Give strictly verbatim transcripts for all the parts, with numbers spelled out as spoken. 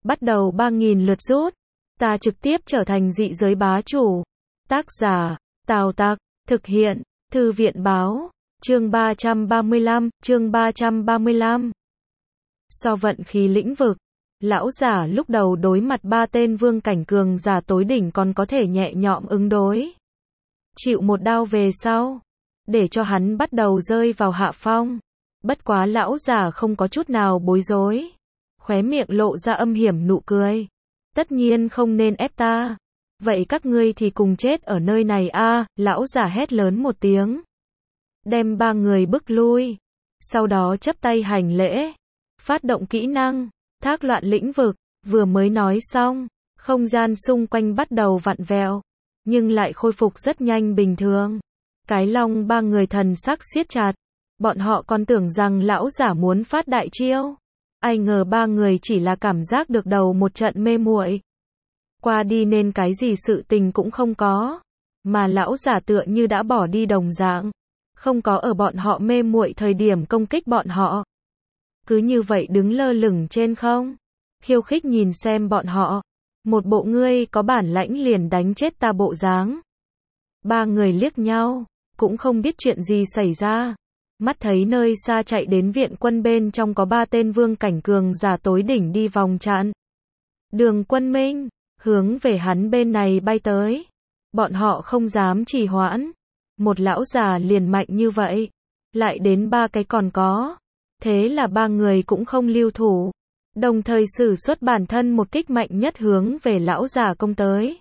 bắt đầu ba nghìn lượt rút. Ta trực tiếp trở thành dị giới bá chủ. Tác giả, Tào Tặc, thực hiện, Thư viện báo, chương ba trăm ba mươi lăm, chương ba trăm ba mươi lăm. So vận khí lĩnh vực, lão giả lúc đầu đối mặt ba tên vương cảnh cường giả tối đỉnh còn có thể nhẹ nhõm ứng đối. Chịu một đao về sau, để cho hắn bắt đầu rơi vào hạ phong. Bất quá lão giả không có chút nào bối rối, khóe miệng lộ ra âm hiểm nụ cười. Tất nhiên không nên ép ta. Vậy các ngươi thì cùng chết ở nơi này a, lão giả hét lớn một tiếng. Đem ba người bức lui. Sau đó chắp tay hành lễ. Phát động kỹ năng, thác loạn lĩnh vực, vừa mới nói xong, không gian xung quanh bắt đầu vặn vẹo, nhưng lại khôi phục rất nhanh bình thường. Cái long ba người thần sắc siết chặt, bọn họ còn tưởng rằng lão giả muốn phát đại chiêu. Ai ngờ ba người chỉ là cảm giác được đầu một trận mê muội. Qua đi nên cái gì sự tình cũng không có, mà lão giả tựa như đã bỏ đi đồng dạng, không có ở bọn họ mê muội thời điểm công kích bọn họ. Cứ như vậy đứng lơ lửng trên không, khiêu khích nhìn xem bọn họ, một bộ ngươi có bản lãnh liền đánh chết ta bộ dáng. Ba người liếc nhau, cũng không biết chuyện gì xảy ra. Mắt thấy nơi xa chạy đến viện quân bên trong có ba tên vương cảnh cường giả tối đỉnh đi vòng chặn đường Quân Minh, hướng về hắn bên này bay tới. Bọn họ không dám trì hoãn, một lão già liền mạnh như vậy, lại đến ba cái còn có. Thế là ba người cũng không lưu thủ, đồng thời sử xuất bản thân một kích mạnh nhất hướng về lão già công tới.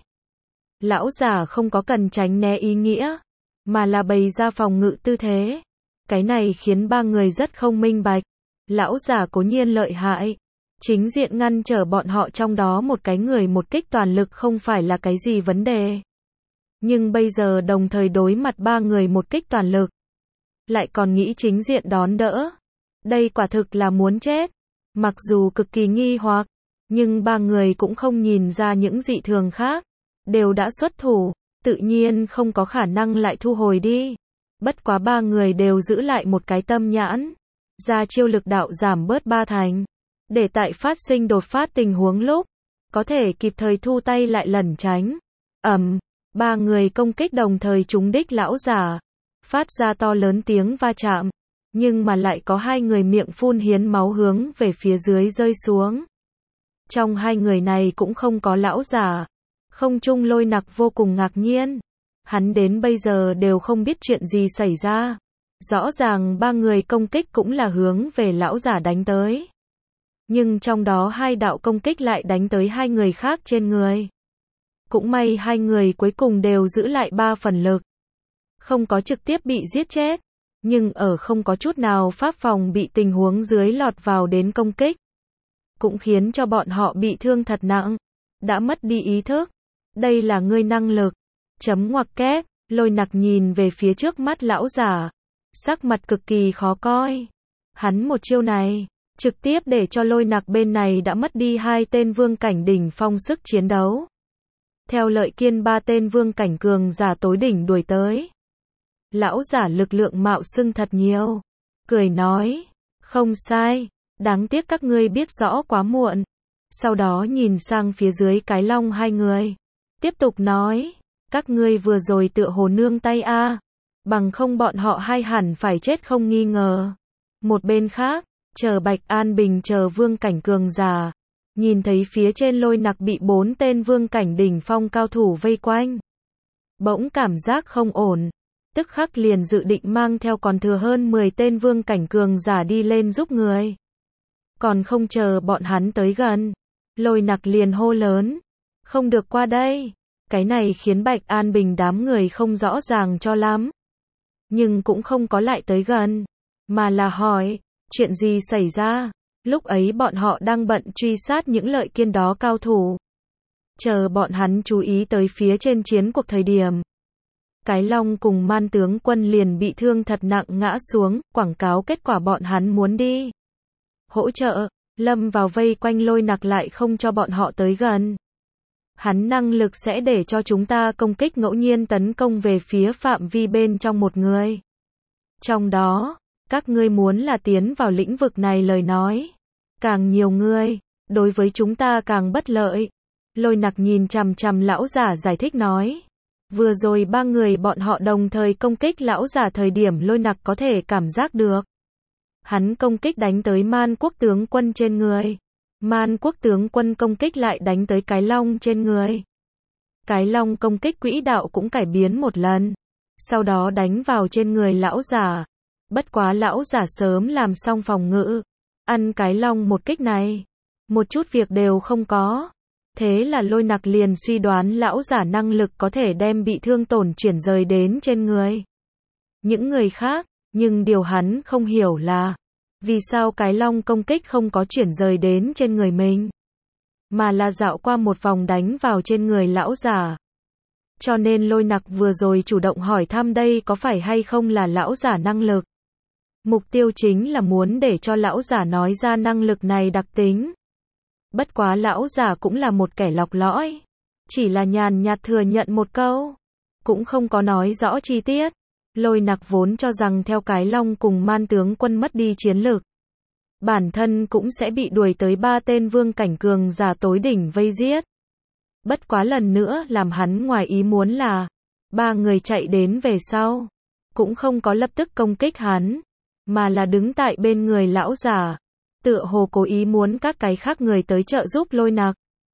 Lão già không có cần tránh né ý nghĩa, mà là bày ra phòng ngự tư thế. Cái này khiến ba người rất không minh bạch. Lão già cố nhiên lợi hại, chính diện ngăn trở bọn họ trong đó một cái người một kích toàn lực không phải là cái gì vấn đề. Nhưng bây giờ đồng thời đối mặt ba người một kích toàn lực, lại còn nghĩ chính diện đón đỡ. Đây quả thực là muốn chết. Mặc dù cực kỳ nghi hoặc, nhưng ba người cũng không nhìn ra những dị thường khác. Đều đã xuất thủ, tự nhiên không có khả năng lại thu hồi đi. Bất quá ba người đều giữ lại một cái tâm nhãn, ra chiêu lực đạo giảm bớt ba thành, để tại phát sinh đột phát tình huống lúc, có thể kịp thời thu tay lại lẩn tránh. Ầm, ba người công kích đồng thời trúng đích lão giả, phát ra to lớn tiếng va chạm, nhưng mà lại có hai người miệng phun hiến máu hướng về phía dưới rơi xuống. Trong hai người này cũng không có lão giả. Không trung Lôi Nặc vô cùng ngạc nhiên. Hắn đến bây giờ đều không biết chuyện gì xảy ra. Rõ ràng ba người công kích cũng là hướng về lão giả đánh tới. Nhưng trong đó hai đạo công kích lại đánh tới hai người khác trên người. Cũng may hai người cuối cùng đều giữ lại ba phần lực. Không có trực tiếp bị giết chết, nhưng ở không có chút nào pháp phòng bị tình huống dưới lọt vào đến công kích. Cũng khiến cho bọn họ bị thương thật nặng, đã mất đi ý thức. Đây là ngươi năng lực. Chấm ngoặc kép, Lôi Nặc nhìn về phía trước mắt lão giả, sắc mặt cực kỳ khó coi. Hắn một chiêu này, trực tiếp để cho Lôi Nặc bên này đã mất đi hai tên vương cảnh đỉnh phong sức chiến đấu. Theo Lợi Kiên ba tên vương cảnh cường giả tối đỉnh đuổi tới. Lão giả lực lượng mạo xưng thật nhiều, cười nói, không sai, đáng tiếc các ngươi biết rõ quá muộn. Sau đó nhìn sang phía dưới cái long hai người, tiếp tục nói, các ngươi vừa rồi tựa hồ nương tay a, bằng không bọn họ hai hẳn phải chết không nghi ngờ. Một bên khác, chờ Bạch An Bình chờ vương cảnh cường giả, nhìn thấy phía trên Lôi Nặc bị bốn tên vương cảnh đỉnh phong cao thủ vây quanh, bỗng cảm giác không ổn, tức khắc liền dự định mang theo còn thừa hơn mười tên vương cảnh cường giả đi lên giúp người. Còn không chờ bọn hắn tới gần, Lôi Nặc liền hô lớn, không được qua đây. Cái này khiến Bạch An Bình đám người không rõ ràng cho lắm, nhưng cũng không có lại tới gần, mà là hỏi, chuyện gì xảy ra. Lúc ấy bọn họ đang bận truy sát những Lợi Kiên đó cao thủ. Chờ bọn hắn chú ý tới phía trên chiến cuộc thời điểm, cái long cùng Man tướng quân liền bị thương thật nặng ngã xuống, quảng cáo kết quả bọn hắn muốn đi hỗ trợ, lâm vào vây quanh Lôi Nặc lại không cho bọn họ tới gần. Hắn năng lực sẽ để cho chúng ta công kích ngẫu nhiên tấn công về phía phạm vi bên trong một người. Trong đó, các ngươi muốn là tiến vào lĩnh vực này lời nói, càng nhiều người, đối với chúng ta càng bất lợi. Lôi Nặc nhìn chằm chằm lão giả giải thích nói. Vừa rồi ba người bọn họ đồng thời công kích lão giả thời điểm Lôi Nặc có thể cảm giác được. Hắn công kích đánh tới Man Quốc tướng quân trên người. Man Quốc tướng quân công kích lại đánh tới cái long trên người. Cái long công kích quỹ đạo cũng cải biến một lần. Sau đó đánh vào trên người lão giả. Bất quá lão giả sớm làm xong phòng ngự. Ăn cái long một kích này. Một chút việc đều không có. Thế là Lôi Nặc liền suy đoán lão giả năng lực có thể đem bị thương tổn chuyển rời đến trên người những người khác, nhưng điều hắn không hiểu là vì sao cái long công kích không có chuyển rời đến trên người mình, mà là dạo qua một vòng đánh vào trên người lão giả. Cho nên Lôi Nặc vừa rồi chủ động hỏi thăm đây có phải hay không là lão giả năng lực. Mục tiêu chính là muốn để cho lão giả nói ra năng lực này đặc tính. Bất quá lão giả cũng là một kẻ lọc lõi, chỉ là nhàn nhạt thừa nhận một câu, cũng không có nói rõ chi tiết. Lôi Nặc vốn cho rằng theo cái long cùng Man tướng quân mất đi chiến lực, bản thân cũng sẽ bị đuổi tới ba tên vương cảnh cường giả tối đỉnh vây giết. Bất quá lần nữa làm hắn ngoài ý muốn là, ba người chạy đến về sau, cũng không có lập tức công kích hắn, mà là đứng tại bên người lão giả. Tựa hồ cố ý muốn các cái khác người tới trợ giúp Lôi Nặc.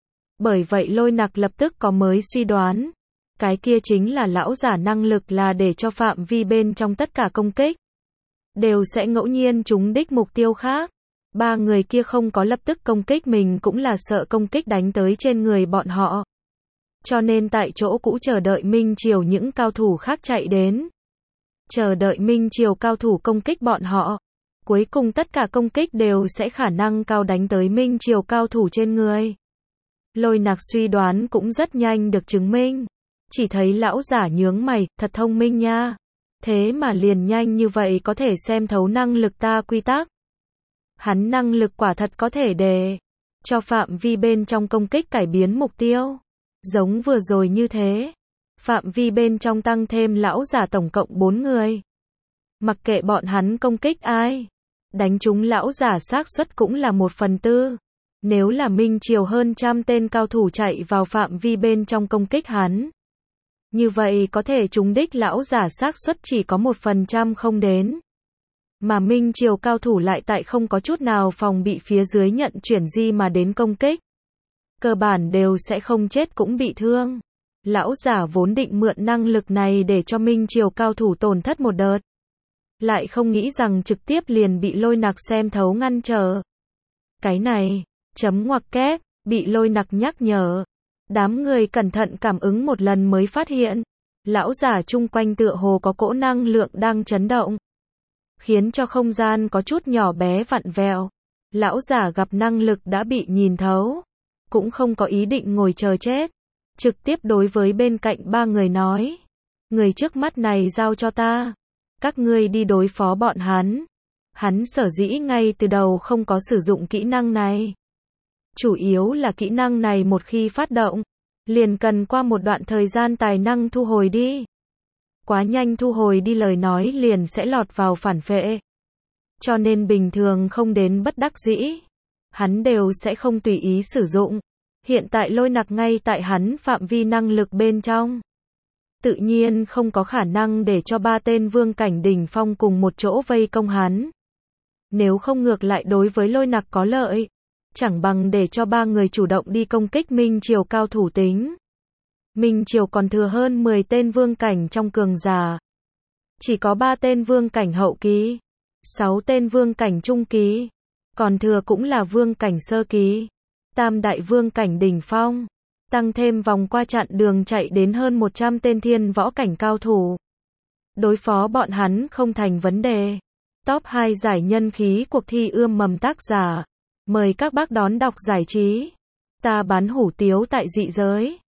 Bởi vậy Lôi Nặc lập tức có mới suy đoán. Cái kia chính là lão giả năng lực là để cho phạm vi bên trong tất cả công kích đều sẽ ngẫu nhiên trúng đích mục tiêu khác. Ba người kia không có lập tức công kích mình cũng là sợ công kích đánh tới trên người bọn họ. Cho nên tại chỗ cũ chờ đợi Minh Triều những cao thủ khác chạy đến. Chờ đợi Minh Triều cao thủ công kích bọn họ. Cuối cùng tất cả công kích đều sẽ khả năng cao đánh tới Minh Triều cao thủ trên người. Lôi Nặc suy đoán cũng rất nhanh được chứng minh. Chỉ thấy lão giả nhướng mày, thật thông minh nha. Thế mà liền nhanh như vậy có thể xem thấu năng lực ta quy tắc. Hắn năng lực quả thật có thể để cho phạm vi bên trong công kích cải biến mục tiêu. Giống vừa rồi như thế. Phạm vi bên trong tăng thêm lão giả tổng cộng bốn người. Mặc kệ bọn hắn công kích ai, đánh trúng lão giả xác suất cũng là một phần tư. Nếu là Minh Triều hơn trăm tên cao thủ chạy vào phạm vi bên trong công kích hắn, như vậy có thể trúng đích lão giả xác suất chỉ có một phần trăm không đến. Mà Minh Triều cao thủ lại tại không có chút nào phòng bị phía dưới nhận chuyển di mà đến công kích. Cơ bản đều sẽ không chết cũng bị thương. Lão giả vốn định mượn năng lực này để cho Minh Triều cao thủ tổn thất một đợt. Lại không nghĩ rằng trực tiếp liền bị Lôi Nặc xem thấu ngăn trở. Cái này, chấm ngoặc kép, bị Lôi Nặc nhắc nhở. Đám người cẩn thận cảm ứng một lần mới phát hiện. Lão giả chung quanh tựa hồ có cỗ năng lượng đang chấn động. Khiến cho không gian có chút nhỏ bé vặn vẹo. Lão giả gặp năng lực đã bị nhìn thấu. Cũng không có ý định ngồi chờ chết. Trực tiếp đối với bên cạnh ba người nói. Người trước mắt này giao cho ta. Các ngươi đi đối phó bọn hắn. Hắn sở dĩ ngay từ đầu không có sử dụng kỹ năng này. Chủ yếu là kỹ năng này một khi phát động, liền cần qua một đoạn thời gian tài năng thu hồi đi. Quá nhanh thu hồi đi lời nói liền sẽ lọt vào phản phệ. Cho nên bình thường không đến bất đắc dĩ, hắn đều sẽ không tùy ý sử dụng. Hiện tại Lôi Nặc ngay tại hắn phạm vi năng lực bên trong. Tự nhiên không có khả năng để cho ba tên vương cảnh đỉnh phong cùng một chỗ vây công hắn. Nếu không ngược lại đối với Lôi Nặc có lợi. Chẳng bằng để cho ba người chủ động đi công kích Minh Triều cao thủ tính. Minh Triều còn thừa hơn mười tên vương cảnh trong cường giả. Chỉ có ba tên vương cảnh hậu kỳ, sáu tên vương cảnh trung kỳ, còn thừa cũng là vương cảnh sơ kỳ. Tam đại vương cảnh đỉnh phong, tăng thêm vòng qua chặn đường chạy đến hơn một trăm tên thiên võ cảnh cao thủ. Đối phó bọn hắn không thành vấn đề. Top hai giải nhân khí cuộc thi ươm mầm tác giả. Mời các bác đón đọc giải trí. Ta bán hủ tiếu tại dị giới.